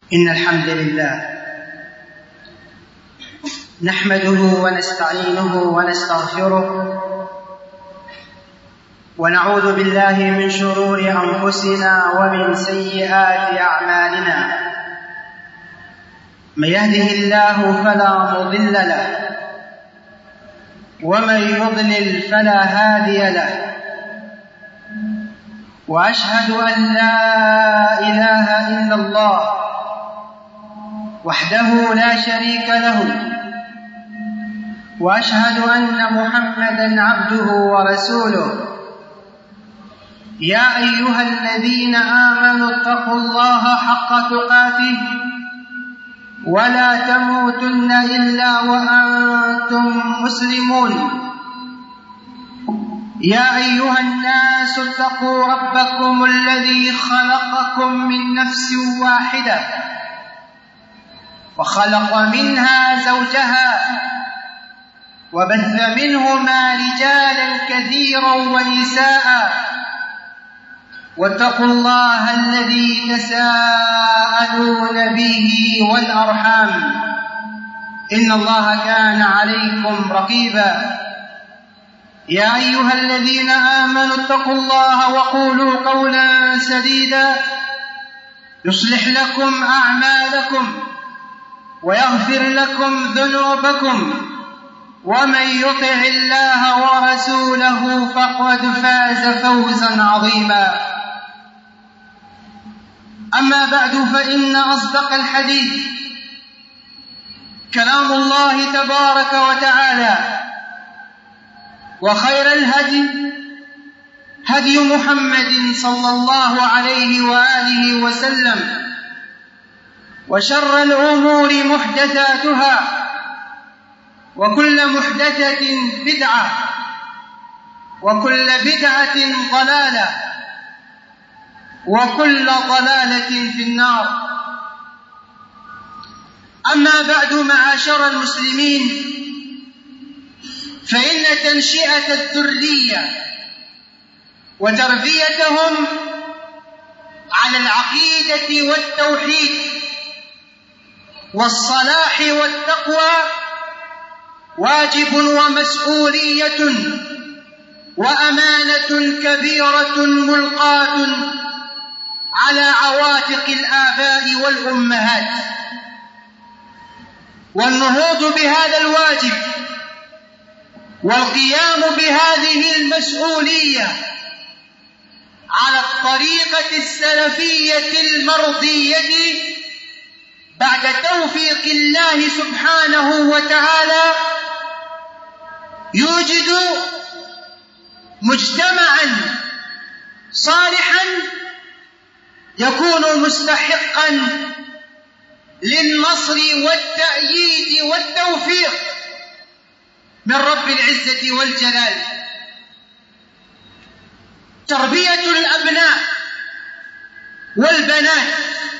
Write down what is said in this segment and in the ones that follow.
إن الحمد لله نحمده ونستعينه ونستغفره ونعوذ بالله من شرور أنفسنا ومن سيئات أعمالنا. من يهده الله فلا مضل له ومن يضلل فلا هادي له، وأشهد أن لا إله إلا الله وحده لا شريك له، وأشهد أن محمدًا عبده ورسوله. يا أيها الذين آمنوا اتقوا الله حق تقاته ولا تموتن إلا وأنتم مسلمون. يا أيها الناس اتقوا ربكم الذي خلقكم من نفس واحدة وخلق منها زوجها وبث منهما رجالا كثيرا ونساء، واتقوا الله الذي تساءلون به والأرحام إن الله كان عليكم رقيبا. يا أيها الذين آمنوا اتقوا الله وقولوا قولا سديدا يصلح لكم أعمالكم ويغفر لكم ذنوبكم، ومن يطع الله ورسوله فقد فاز فوزا عظيما. أما بعد، فإن أصدق الحديث كلام الله تبارك وتعالى، وخير الهدي هدي محمد صلى الله عليه وآله وسلم، وشر الأمور محدثاتها، وكل محدثة بدعة، وكل بدعة ضلالة، وكل ضلالة في النار. أما بعد، معاشر المسلمين، فإن تنشئة الذرية وتربيتهم على العقيدة والتوحيد والصلاح والتقوى واجب ومسؤولية وأمانة كبيرة ملقاة على عواتق الآباء والأمهات. والنهوض بهذا الواجب والقيام بهذه المسؤولية على الطريقة السلفية المرضية بعد توفيق الله سبحانه وتعالى يوجد مجتمعا صالحا يكون مستحقا للنصر والتأييد والتوفيق من رب العزة والجلال. تربية الأبناء والبنات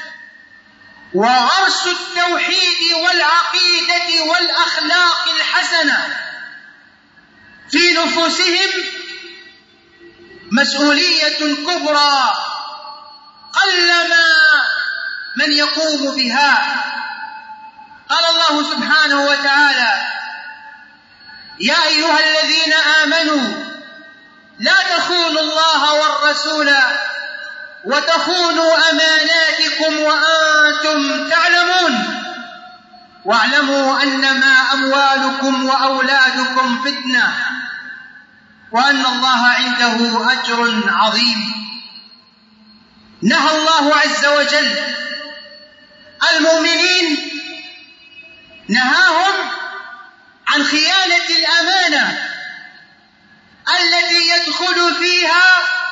وغرس التوحيد والعقيدة والأخلاق الحسنة في نفوسهم مسؤولية كبرى قلما من يقوم بها. قال الله سبحانه وتعالى: يا أيها الذين آمنوا لا تخونوا الله والرسول وتخونوا أماناتكم وأنتم تعلمون واعلموا أنما أموالكم وأولادكم فتنة وأن الله عنده أجر عظيم. نهى الله عز وجل المؤمنين، نهاهم عن خيانة الأمانة التي يدخل فيها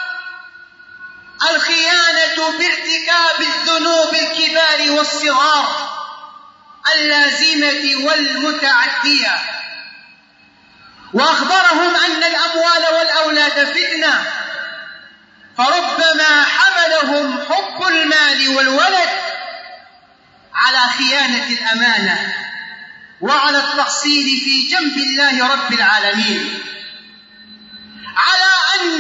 الخيانة بارتكاب الذنوب الكبار والصغار اللازمة والمتعدية، وأخبرهم أن الأموال والأولاد فتنة، فربما حملهم حب المال والولد على خيانة الأمانة وعلى التقصير في جنب الله رب العالمين، على أن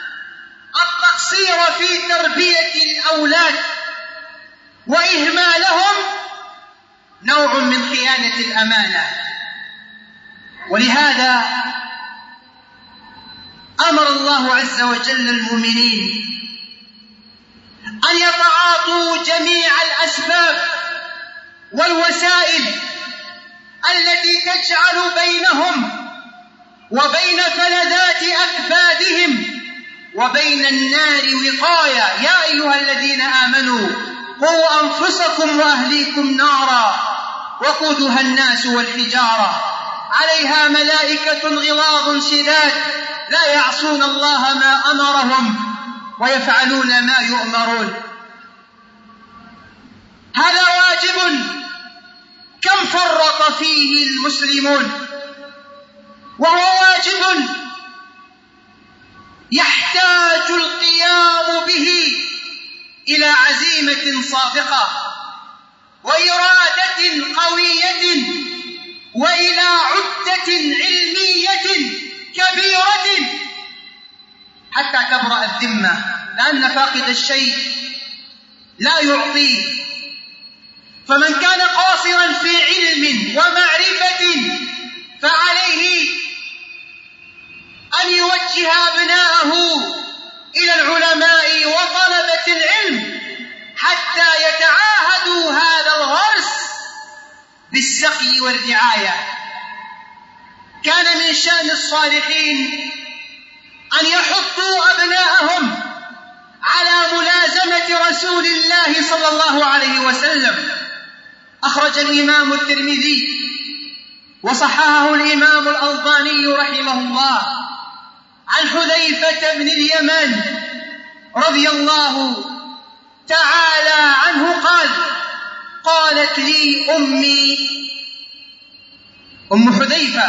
التقصير في تربية الأولاد وإهمالهم صيانة الأمانة. ولهذا أمر الله عز وجل المؤمنين أن يتعاطوا جميع الأسباب والوسائل التي تجعل بينهم وبين فلذات أكبادهم وبين النار وقاية. يا أيها الذين آمنوا قوا أنفسكم وأهليكم نارا وقودها الناس والحجارة عليها ملائكة غلاظ شداد لا يعصون الله ما أمرهم ويفعلون ما يؤمرون. هذا واجب كم فرط فيه المسلمون، وهو واجب يحتاج القيام به إلى عزيمة صادقة وإرادة قوية وإلى عدة علمية كبيرة حتى تبرأ الذمة، لأن فاقد الشيء لا يعطيه. فمن كان قاصرا في علم ومعرفة فعليه أن يوجه أبناءه إلى العلماء وطلبة العلم حتى يتعاهدوا هذا الغرس بالسقي والرعاية. كان من شأن الصالحين أن يحضوا أبناءهم على ملازمة رسول الله صلى الله عليه وسلم. أخرج الإمام الترمذي وصححه الإمام الألباني رحمه الله عن حذيفة بن اليمان رضي الله تعالى عنه قال: قالت لي أمي أم حذيفة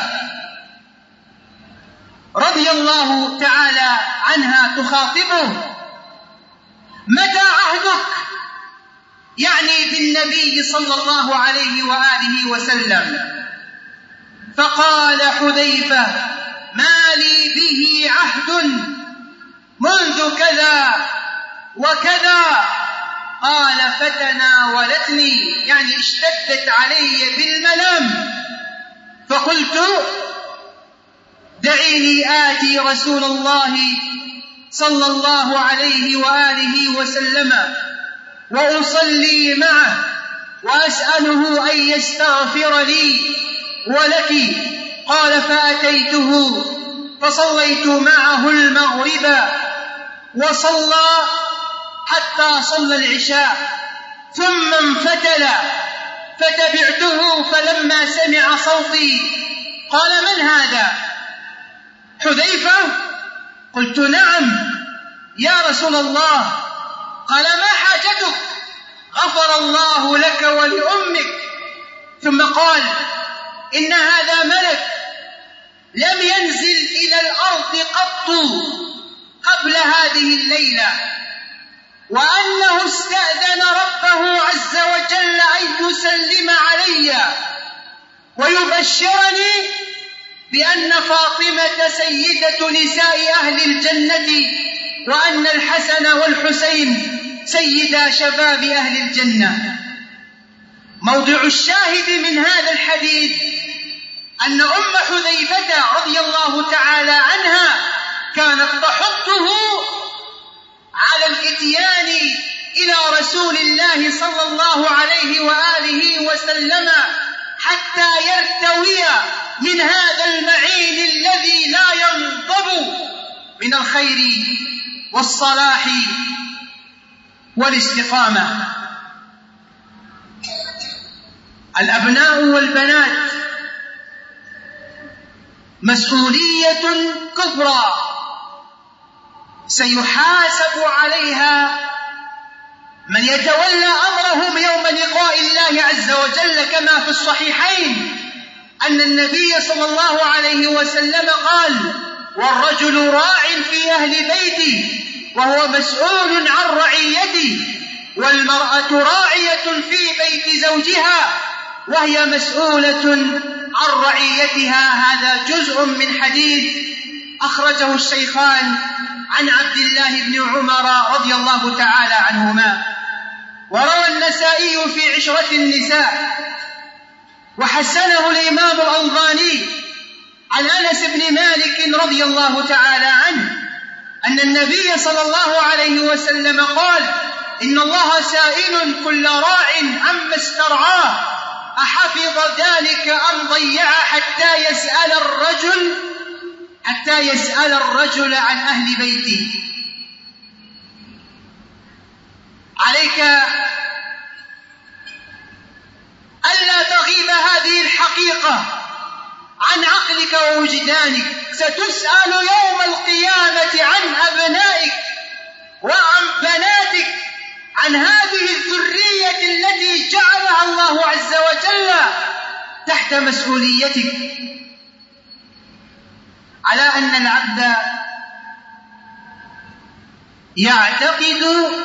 رضي الله تعالى عنها تخاطبه: متى عهدك؟ يعني بالنبي صلى الله عليه وآله وسلم. فقال حذيفة: ما لي به عهد منذ كذا وكذا. قال: فتناولتني، يعني اشتدت علي بالملام، فقلت: دعيني آتي رسول الله صلى الله عليه وآله وسلم وأصلي معه وأسأله أن يستغفر لي ولك. قال: فأتيته فصليت معه المغرب وصلى حتى صلى العشاء ثم انفتل، فتبعته فلما سمع صوتي قال: من هذا؟ حذيفة؟ قلت: نعم يا رسول الله. قال: ما حاجتك؟ غفر الله لك ولأمك. ثم قال: إن هذا ملك لم ينزل إلى الأرض قط قبل هذه الليلة، وأنه استأذن ربه عز وجل أن يسلم علي ويبشرني بأن فاطمة سيدة نساء أهل الجنة، وأن الحسن والحسين سيدا شباب أهل الجنة. موضع الشاهد من هذا الحديث أن أم حذيفة رضي الله تعالى عنها كانت تحضه على الإتيان إلى رسول الله صلى الله عليه وآله وسلم حتى يرتوي من هذا المعين الذي لا ينضب من الخير والصلاح والاستقامة. الأبناء والبنات مسؤولية كبرى سيحاسب عليها من يتولى أمرهم يوم لقاء الله عز وجل، كما في الصحيحين أن النبي صلى الله عليه وسلم قال: والرجل راع في أهل بيته وهو مسؤول عن رعيته، والمرأة راعية في بيت زوجها وهي مسؤولة عن رعيتها. هذا جزء من حديث أخرجه الشيخان عن عبد الله بن عمر رضي الله تعالى عنهما. وروى النسائي في عشرة النساء وحسنه الإمام الألباني عن أنس بن مالك رضي الله تعالى عنه أن النبي صلى الله عليه وسلم قال: إن الله سائل كل راع عما استرعاه أحفظ ذلك أم ضيعه حتى يسأل الرجل عن أهل بيته. عليك ألا تغيب هذه الحقيقة عن عقلك ووجدانك. ستسأل يوم القيامة عن أبنائك وعن بناتك، عن هذه الذرية التي جعلها الله عز وجل تحت مسؤوليتك. على أن العبد يعتقد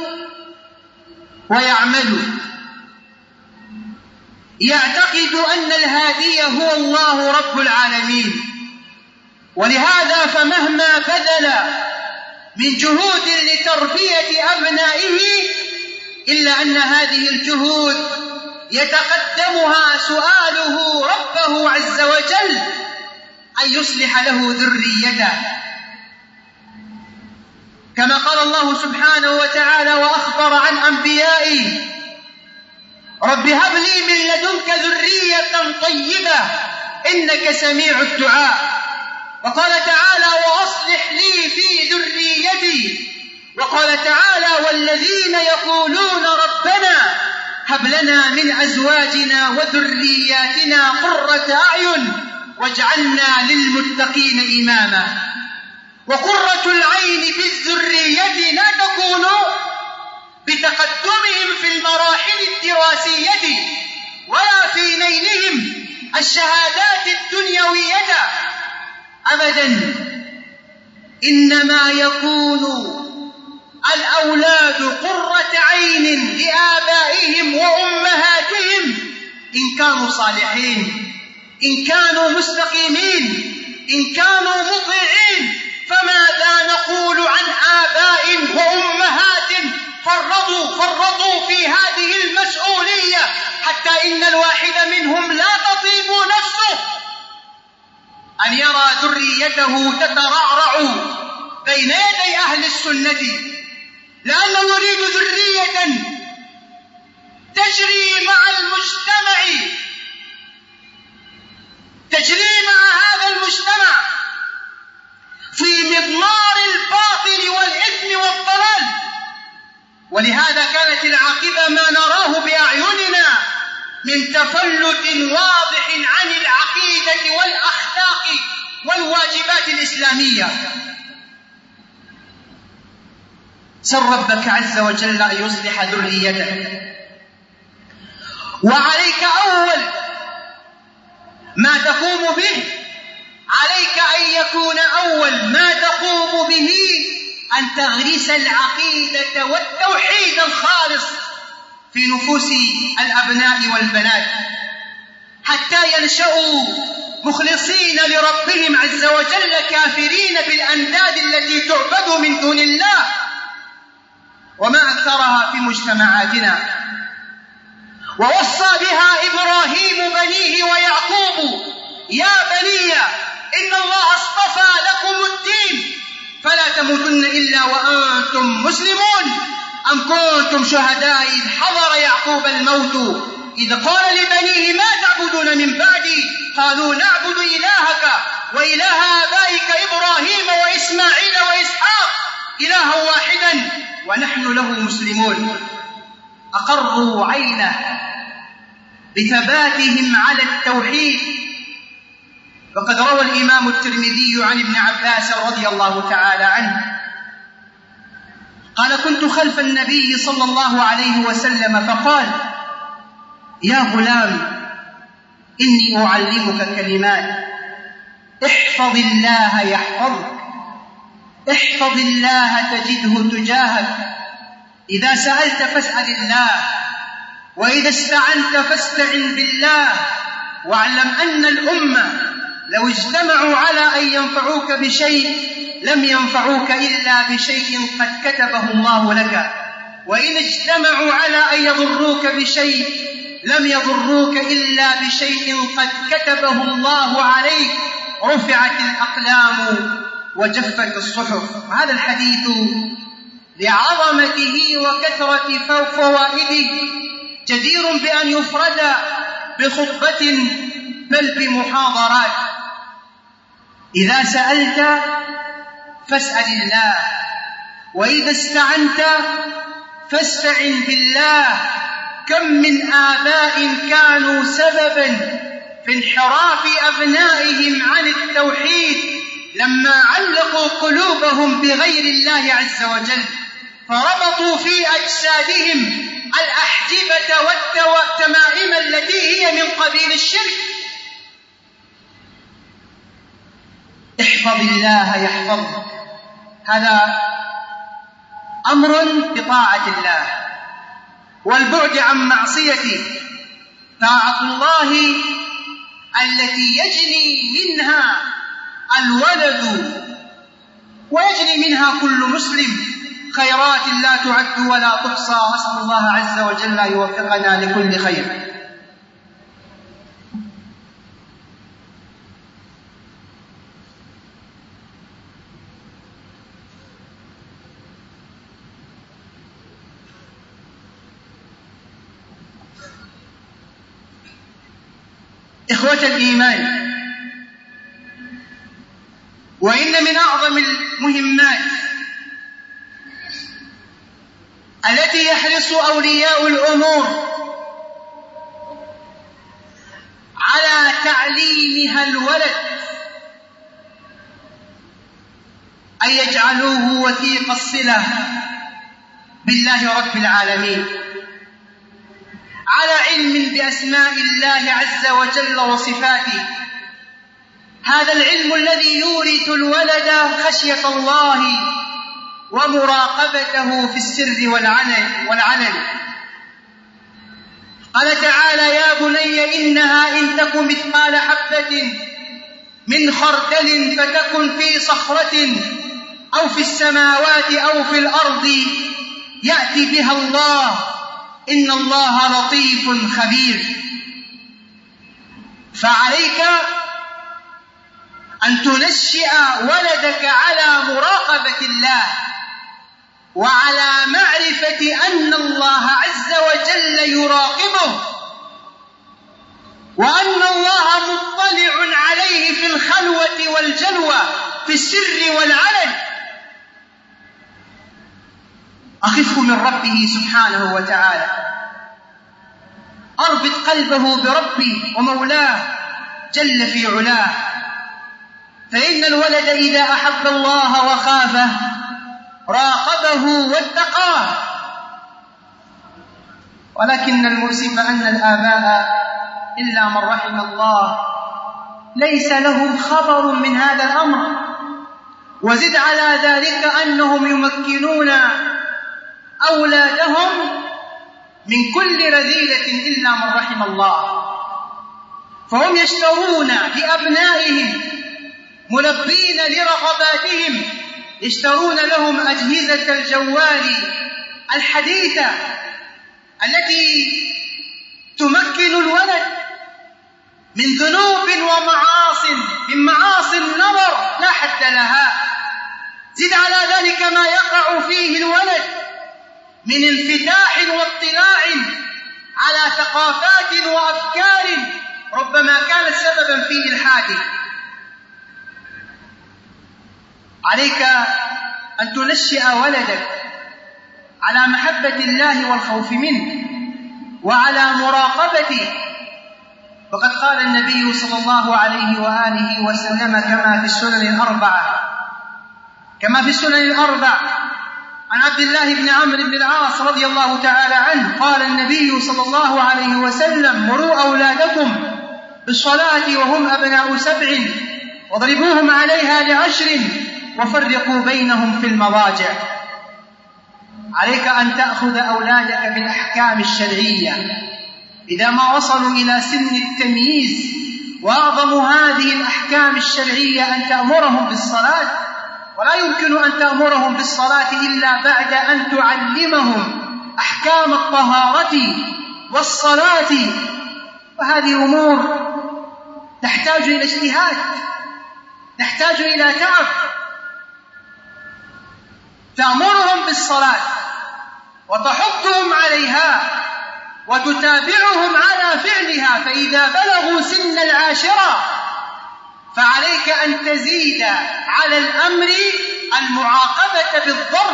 ويعمل، يعتقد أن الهادي هو الله رب العالمين، ولهذا فمهما بذل من جهود لتربية أبنائه إلا أن هذه الجهود يتقدمها سؤاله ربه عز وجل أن يصلح له ذريته، كما قال الله سبحانه وتعالى وأخبر عن أنبيائه: رب هب لي من لدنك ذرية طيبة إنك سميع الدعاء. وقال تعالى: وأصلح لي في ذريتي. وقال تعالى: والذين يقولون ربنا هب لنا من أزواجنا وذرياتنا قرة أعين واجعلنا للمتقين إماما. وقرة العين في الذرية لا تكون بتقدمهم في المراحل الدراسية ولا في نيلهم الشهادات الدنيوية أبدا، إنما يكون الأولاد قرة عين لآبائهم وأمهاتهم إن كانوا صالحين، إن كانوا مستقيمين، إن كانوا مطيعين. فماذا نقول عن آباء وأمهات فرطوا في هذه المسؤولية حتى إن الواحد منهم لا تطيب نفسه أن يرى ذريته تترعرع بين يدي أهل السنة، لأنه يريد ذرية تجري مع المجتمع، تجري مع هذا المجتمع في مضمار الباطل والإثم والضلال. ولهذا كانت العاقبة ما نراه بأعيننا من تفلت واضح عن العقيدة والأخلاق والواجبات الإسلامية. سل ربك عز وجل أن يصلح ذريتك. وعليك أول ما تقوم به، عليك أن يكون أول ما تقوم به أن تغرس العقيدة والتوحيد الخالص في نفوس الأبناء والبنات حتى ينشأوا مخلصين لربهم عز وجل، كافرين بالأنداد التي تعبد من دون الله وما أكثرها في مجتمعاتنا. ووصى بها إبراهيم بنيه ويعقوب: يا بني إن الله اصطفى لكم الدين فلا تموتن إلا وأنتم مسلمون. أم كنتم شهداء إذ حضر يعقوب الموت إذ قال لبنيه ما تعبدون من بعدي قالوا نعبد إلهك وإله آبائك إبراهيم وإسماعيل وإسحاق إلها واحدا ونحن له مسلمون. أقروا عينه بثباتهم على التوحيد. وقد روى الإمام الترمذي عن ابن عباس رضي الله تعالى عنه قال: كنت خلف النبي صلى الله عليه وسلم فقال: يا غلام إني أعلمك كلمات احفظ الله يحفظك، احفظ الله تجده تجاهك، إذا سألت فاسأل الله، وإذا استعنت فاستعن بالله، واعلم أن الأمة لو اجتمعوا على أن ينفعوك بشيء لم ينفعوك إلا بشيء قد كتبه الله لك، وإن اجتمعوا على أن يضروك بشيء لم يضروك إلا بشيء قد كتبه الله عليك، رفعت الأقلام وجفت الصحف. وهذا الحديث لعظمته وكثرة فوائده جدير بأن يفرد بخطبة بل بمحاضرات. إذا سألت فاسأل الله، وإذا استعنت فاستعن بالله. كم من آباء كانوا سببا في انحراف أبنائهم عن التوحيد لما علقوا قلوبهم بغير الله عز وجل، فربطوا في أجسادهم الأحجبة والتمائم التي هي من قبيل الشرك. احفظ الله يحفظك، هذا أمر بطاعة الله والبعد عن معصيته. طاعة الله التي يجني منها الولد ويجني منها كل مسلم خيرات لا تعد ولا تحصى. أسأل الله عز وجل أن يوفقنا لكل خير. إخوة الإيمان، وإن من أعظم المهمات التي يحرص أولياء الأمور على تعليمها الولد أن يجعلوه وثيق الصلة بالله رب العالمين، على علم بأسماء الله عز وجل وصفاته. هذا العلم الذي يورث الولد خشية الله ومراقبته في السر والعلن. قال تعالى: يا بني إنها إن تك مثقال حبة من خردل فتكن في صخرة أو في السماوات أو في الأرض يأتي بها الله إن الله لطيف خبير. فعليك أن تنشئ ولدك على مراقبة الله وعلى معرفة أن الله عز وجل يراقبه، وأن الله مطلع عليه في الخلوة والجلوة، في السر والعلن. أخفه من ربه سبحانه وتعالى، أربط قلبه بربه ومولاه جل في علاه. فإن الولد إذا أحب الله وخافه راقبه واتقاه. ولكن المؤسف أن الآباء إلا من رحم الله ليس لهم خبر من هذا الأمر، وزد على ذلك أنهم يمكنون أولادهم من كل رذيلة إلا من رحم الله. فهم يشترون لأبنائهم ملبين لرغباتهم، يشترون لهم أجهزة الجوال الحديثة التي تمكن الولد من ذنوب ومعاصٍ، من معاصي النظر لا حد لها. زد على ذلك ما يقع فيه الولد من انفتاح واطلاع على ثقافات وأفكار ربما كانت سببا في إلحاده. عليك أن تنشئ ولدك على محبة الله والخوف منه وعلى مراقبته. وقد قال النبي صلى الله عليه وآله وسلم كما في السنن الأربع عن عبد الله بن عمرو بن العاص رضي الله تعالى عنه قال النبي صلى الله عليه وسلم: مروا أولادكم بالصلاة وهم أبناء 7 واضربوهم عليها ل10 وفرقوا بينهم في المضاجع. عليك أن تأخذ أولادك بالأحكام الشرعية إذا ما وصلوا إلى سن التمييز، وأعظم هذه الأحكام الشرعية أن تأمرهم بالصلاة. ولا يمكن أن تأمرهم بالصلاة إلا بعد أن تعلمهم أحكام الطهارة والصلاة، وهذه أمور تحتاج إلى اجتهاد، تحتاج إلى تعب. تأمرهم بالصلاة وتحضهم عليها وتتابعهم على فعلها، فإذا بلغوا سن 10 فعليك أن تزيد على الأمر المعاقبة بالضرب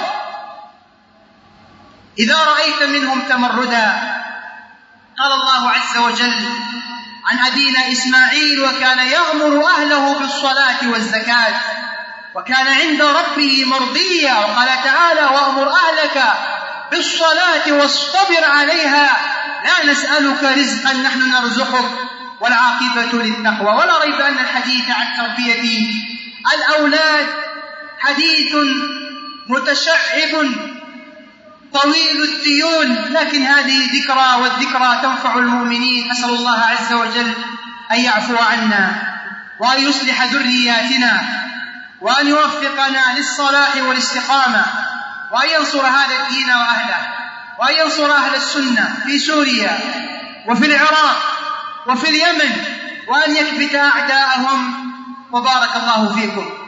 إذا رأيت منهم تمردا. قال الله عز وجل عن أبينا إسماعيل: وكان يأمر أهله بالصلاة والزكاة وكان عند ربه مرضيا. وقال تعالى: وأمر أهلك بالصلاة واصطبر عليها لا نسألك رزقا نحن نرزقك والعاقبة للتقوى. ولا ريب أن الحديث عن تربية الأولاد حديث متشعب طويل الديون، لكن هذه ذكرى، والذكرى تنفع المؤمنين. أسأل الله عز وجل أن يعفو عنا وأن يصلح ذرياتنا وأن يوفقنا للصلاح والاستقامة، وأن ينصر هذا الدين وأهله، وأن ينصر أهل السنة في سوريا وفي العراق وفي اليمن، وأن يكبت أعداءهم. وبارك الله فيكم.